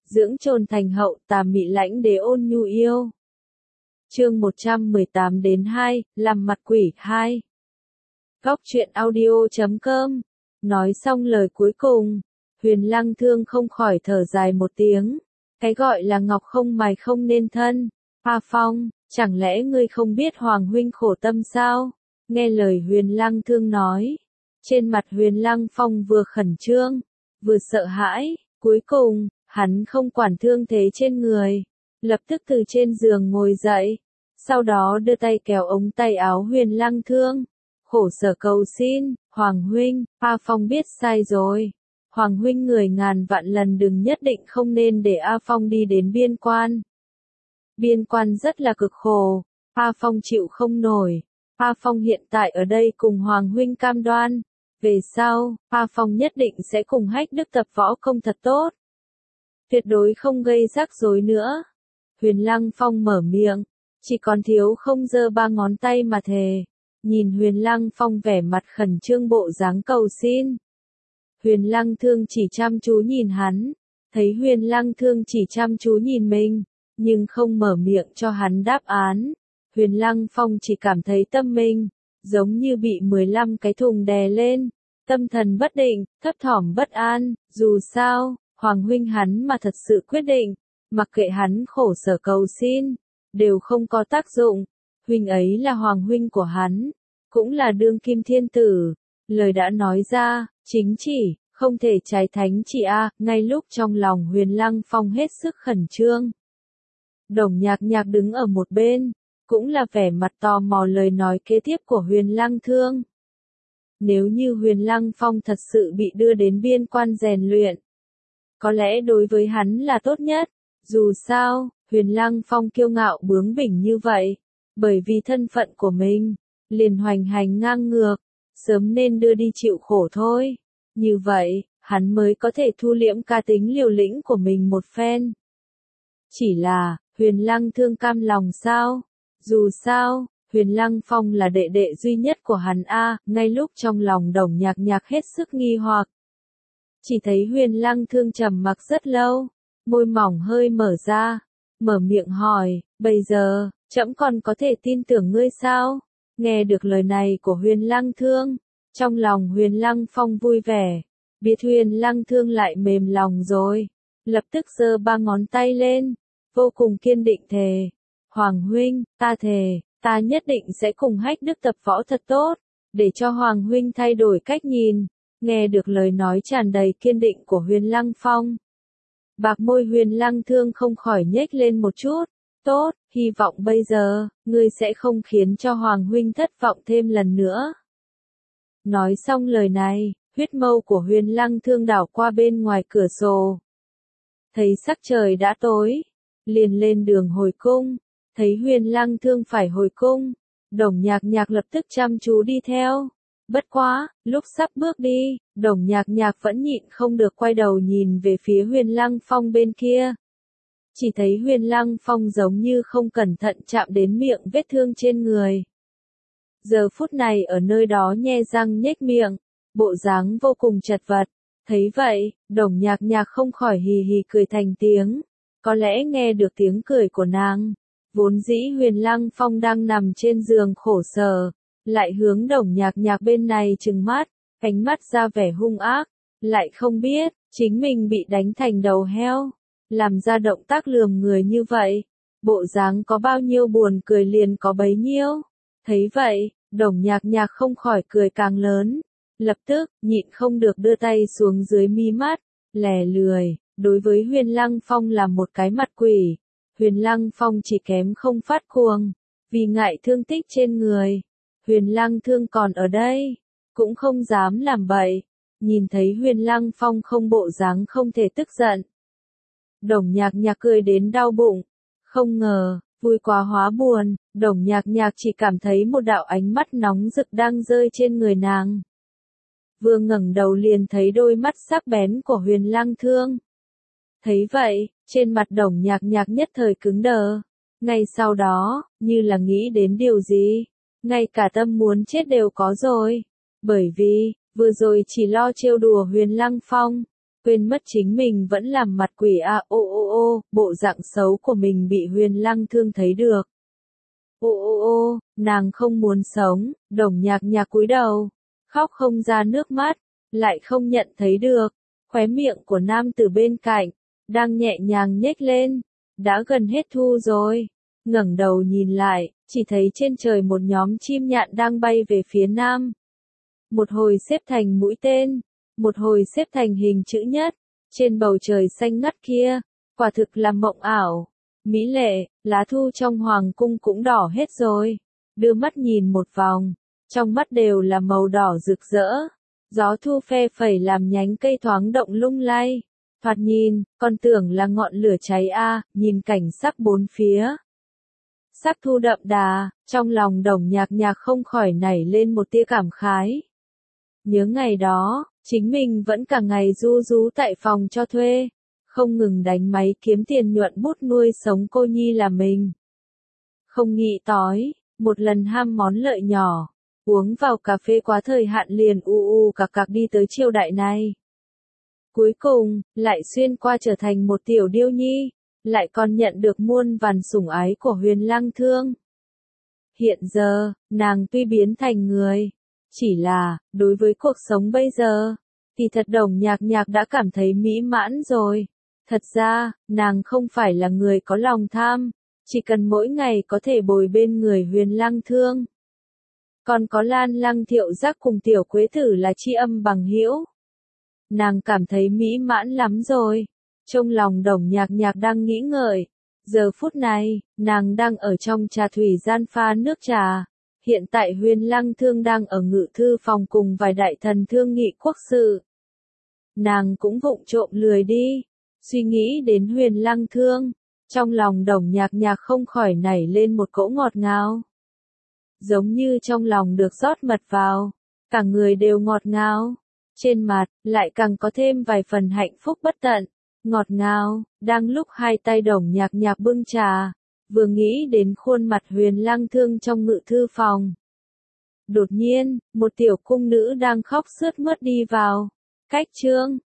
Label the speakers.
Speaker 1: dưỡng trồn thành hậu, tà mị lãnh đế ôn nhu yêu. Chương 118-2, làm mặt quỷ 2. Góc truyện audio.com. Nói xong lời cuối cùng, Huyền Lăng Thương không khỏi thở dài một tiếng. Cái gọi là ngọc không mài không nên thân. A Phong, chẳng lẽ ngươi không biết Hoàng huynh khổ tâm sao? Nghe lời Huyền Lăng Thương nói, trên mặt Huyền Lăng Phong vừa khẩn trương, vừa sợ hãi. Cuối cùng, hắn không quản thương thế trên người, lập tức từ trên giường ngồi dậy, sau đó đưa tay kéo ống tay áo Huyền Lăng Thương, khổ sở cầu xin, Hoàng huynh, A Phong biết sai rồi. Hoàng huynh người ngàn vạn lần đừng nhất định không nên để A Phong đi đến biên quan. Biên quan rất là cực khổ, A Phong chịu không nổi. A Phong hiện tại ở đây cùng Hoàng huynh cam đoan, về sau, A Phong nhất định sẽ cùng Hách Đức tập võ công thật tốt. Tuyệt đối không gây rắc rối nữa. Huyền Lăng Phong mở miệng, chỉ còn thiếu không giơ ba ngón tay mà thề. Nhìn Huyền Lăng Phong vẻ mặt khẩn trương bộ dáng cầu xin. Huyền Lăng Thương chỉ chăm chú nhìn hắn, thấy Huyền Lăng Thương chỉ chăm chú nhìn mình, nhưng không mở miệng cho hắn đáp án. Huyền Lăng Phong chỉ cảm thấy tâm mình, giống như bị 15 cái thùng đè lên, tâm thần bất định, thấp thỏm bất an. Dù sao, Hoàng huynh hắn mà thật sự quyết định, mặc kệ hắn khổ sở cầu xin, đều không có tác dụng. Huynh ấy là Hoàng huynh của hắn, cũng là đương kim thiên tử. Lời đã nói ra, chính chỉ, không thể trái thánh chỉ a. Ngay lúc trong lòng Huyền Lăng Phong hết sức khẩn trương, Đồng Nhạc Nhạc đứng ở một bên, cũng là vẻ mặt tò mò lời nói kế tiếp của Huyền Lăng Thương. Nếu như Huyền Lăng Phong thật sự bị đưa đến biên quan rèn luyện, có lẽ đối với hắn là tốt nhất. Dù sao, Huyền Lăng Phong kiêu ngạo bướng bỉnh như vậy, bởi vì thân phận của mình, liền hoành hành ngang ngược, sớm nên đưa đi chịu khổ thôi. Như vậy, hắn mới có thể thu liễm cá tính liều lĩnh của mình một phen. Chỉ là, Huyền Lăng Thương cam lòng sao? Dù sao, Huyền Lăng Phong là đệ đệ duy nhất của hắn a. Ngay lúc trong lòng Đồng Nhạc Nhạc hết sức nghi hoặc, chỉ thấy Huyền Lăng Thương trầm mặc rất lâu, môi mỏng hơi mở ra, mở miệng hỏi, bây giờ, trẫm còn có thể tin tưởng ngươi sao? Nghe được lời này của Huyền Lăng Thương, trong lòng Huyền Lăng Phong vui vẻ, biết Huyền Lăng Thương lại mềm lòng rồi, lập tức giơ ba ngón tay lên, vô cùng kiên định thề. Hoàng huynh, ta thề, ta nhất định sẽ cùng Hách Đức tập võ thật tốt, để cho Hoàng huynh thay đổi cách nhìn. Nghe được lời nói tràn đầy kiên định của Huyền Lăng Phong, bạc môi Huyền Lăng Thương không khỏi nhếch lên một chút. Tốt, hy vọng bây giờ, ngươi sẽ không khiến cho Hoàng huynh thất vọng thêm lần nữa. Nói xong lời này, huyết mâu của Huyền Lăng Thương đảo qua bên ngoài cửa sổ. Thấy sắc trời đã tối, liền lên đường hồi cung. Thấy Huyền Lăng Thương phải hồi cung, Đồng Nhạc Nhạc lập tức chăm chú đi theo. Bất quá, lúc sắp bước đi, Đồng Nhạc Nhạc vẫn nhịn không được quay đầu nhìn về phía Huyền Lăng Phong bên kia. Chỉ thấy Huyền Lăng Phong giống như không cẩn thận chạm đến miệng vết thương trên người. Giờ phút này ở nơi đó nhe răng nhếch miệng, bộ dáng vô cùng chật vật. Thấy vậy, Đồng Nhạc Nhạc không khỏi hì hì cười thành tiếng. Có lẽ nghe được tiếng cười của nàng, vốn dĩ Huyền Lăng Phong đang nằm trên giường khổ sở, lại hướng Đồng Nhạc Nhạc bên này trừng mắt, ánh mắt ra vẻ hung ác, lại không biết, chính mình bị đánh thành đầu heo, làm ra động tác lườm người như vậy, bộ dáng có bao nhiêu buồn cười liền có bấy nhiêu. Thấy vậy, Đồng Nhạc Nhạc không khỏi cười càng lớn, lập tức, nhịn không được đưa tay xuống dưới mi mắt, lè lười, đối với Huyền Lăng Phong làm một cái mặt quỷ. Huyền Lăng Phong chỉ kém không phát cuồng, vì ngại thương tích trên người. Huyền Lăng Thương còn ở đây, cũng không dám làm bậy. Nhìn thấy Huyền Lăng Phong không bộ dáng không thể tức giận, Đồng Nhạc Nhạc cười đến đau bụng. Không ngờ, vui quá hóa buồn, Đồng Nhạc Nhạc chỉ cảm thấy một đạo ánh mắt nóng rực đang rơi trên người nàng. Vừa ngẩng đầu liền thấy đôi mắt sắc bén của Huyền Lăng Thương. Thấy vậy, trên mặt Đồng Nhạc Nhạc nhất thời cứng đờ. Ngay sau đó, như là nghĩ đến điều gì, ngay cả tâm muốn chết đều có rồi. Bởi vì, vừa rồi chỉ lo trêu đùa Huyền Lăng Phong, quên mất chính mình vẫn làm mặt quỷ à, bộ dạng xấu của mình bị Huyền Lăng Thương thấy được. Nàng không muốn sống, Đồng Nhạc Nhạc cúi đầu, khóc không ra nước mắt, lại không nhận thấy được, khóe miệng của nam tử bên cạnh, đang nhẹ nhàng nhếch lên, đã gần hết thu rồi, ngẩng đầu nhìn lại, chỉ thấy trên trời một nhóm chim nhạn đang bay về phía nam. Một hồi xếp thành mũi tên, một hồi xếp thành hình chữ nhất, trên bầu trời xanh ngắt kia, quả thực là mộng ảo. Mỹ lệ, lá thu trong hoàng cung cũng đỏ hết rồi. Đưa mắt nhìn một vòng, trong mắt đều là màu đỏ rực rỡ. Gió thu phe phẩy làm nhánh cây thoáng động lung lay. Thoạt nhìn, còn tưởng là ngọn lửa cháy a, nhìn cảnh sắc bốn phía. Sắc thu đậm đà, trong lòng Đồng Nhạc Nhạc không khỏi nảy lên một tia cảm khái. Nhớ ngày đó, chính mình vẫn cả ngày ru rú tại phòng cho thuê, không ngừng đánh máy kiếm tiền nhuận bút nuôi sống cô nhi là mình. Không nghĩ tới, một lần ham món lợi nhỏ, uống vào cà phê quá thời hạn liền cạc đi tới triều đại này. Cuối cùng, lại xuyên qua trở thành một tiểu điêu nhi, lại còn nhận được muôn vàn sủng ái của Huyền Lăng Thương. Hiện giờ, nàng tuy biến thành người, chỉ là, đối với cuộc sống bây giờ, thì thật Đồng Nhạc Nhạc đã cảm thấy mỹ mãn rồi. Thật ra, nàng không phải là người có lòng tham, chỉ cần mỗi ngày có thể bồi bên người Huyền Lăng Thương. Còn có Lan Lăng Thiệu Giác cùng Tiểu Quế Tử là tri âm bằng hữu. Nàng cảm thấy mỹ mãn lắm rồi. Trong lòng Đồng Nhạc Nhạc đang nghĩ ngợi. Giờ phút này, nàng đang ở trong trà thủy gian pha nước trà. Hiện tại Huyền Lăng Thương đang ở ngự thư phòng cùng vài đại thần thương nghị quốc sự. Nàng cũng vụng trộm lười đi. Suy nghĩ đến Huyền Lăng Thương, trong lòng Đồng Nhạc Nhạc không khỏi nảy lên một cỗ ngọt ngào. Giống như trong lòng được rót mật vào, cả người đều ngọt ngào, trên mặt lại càng có thêm vài phần hạnh phúc bất tận, ngọt ngào. Đang lúc hai tay Đồng Nhạc Nhạc bưng trà, vừa nghĩ đến khuôn mặt Huyền Lăng Thương trong ngự thư phòng. Đột nhiên, một tiểu cung nữ đang khóc sướt mướt đi vào. Cách Trương,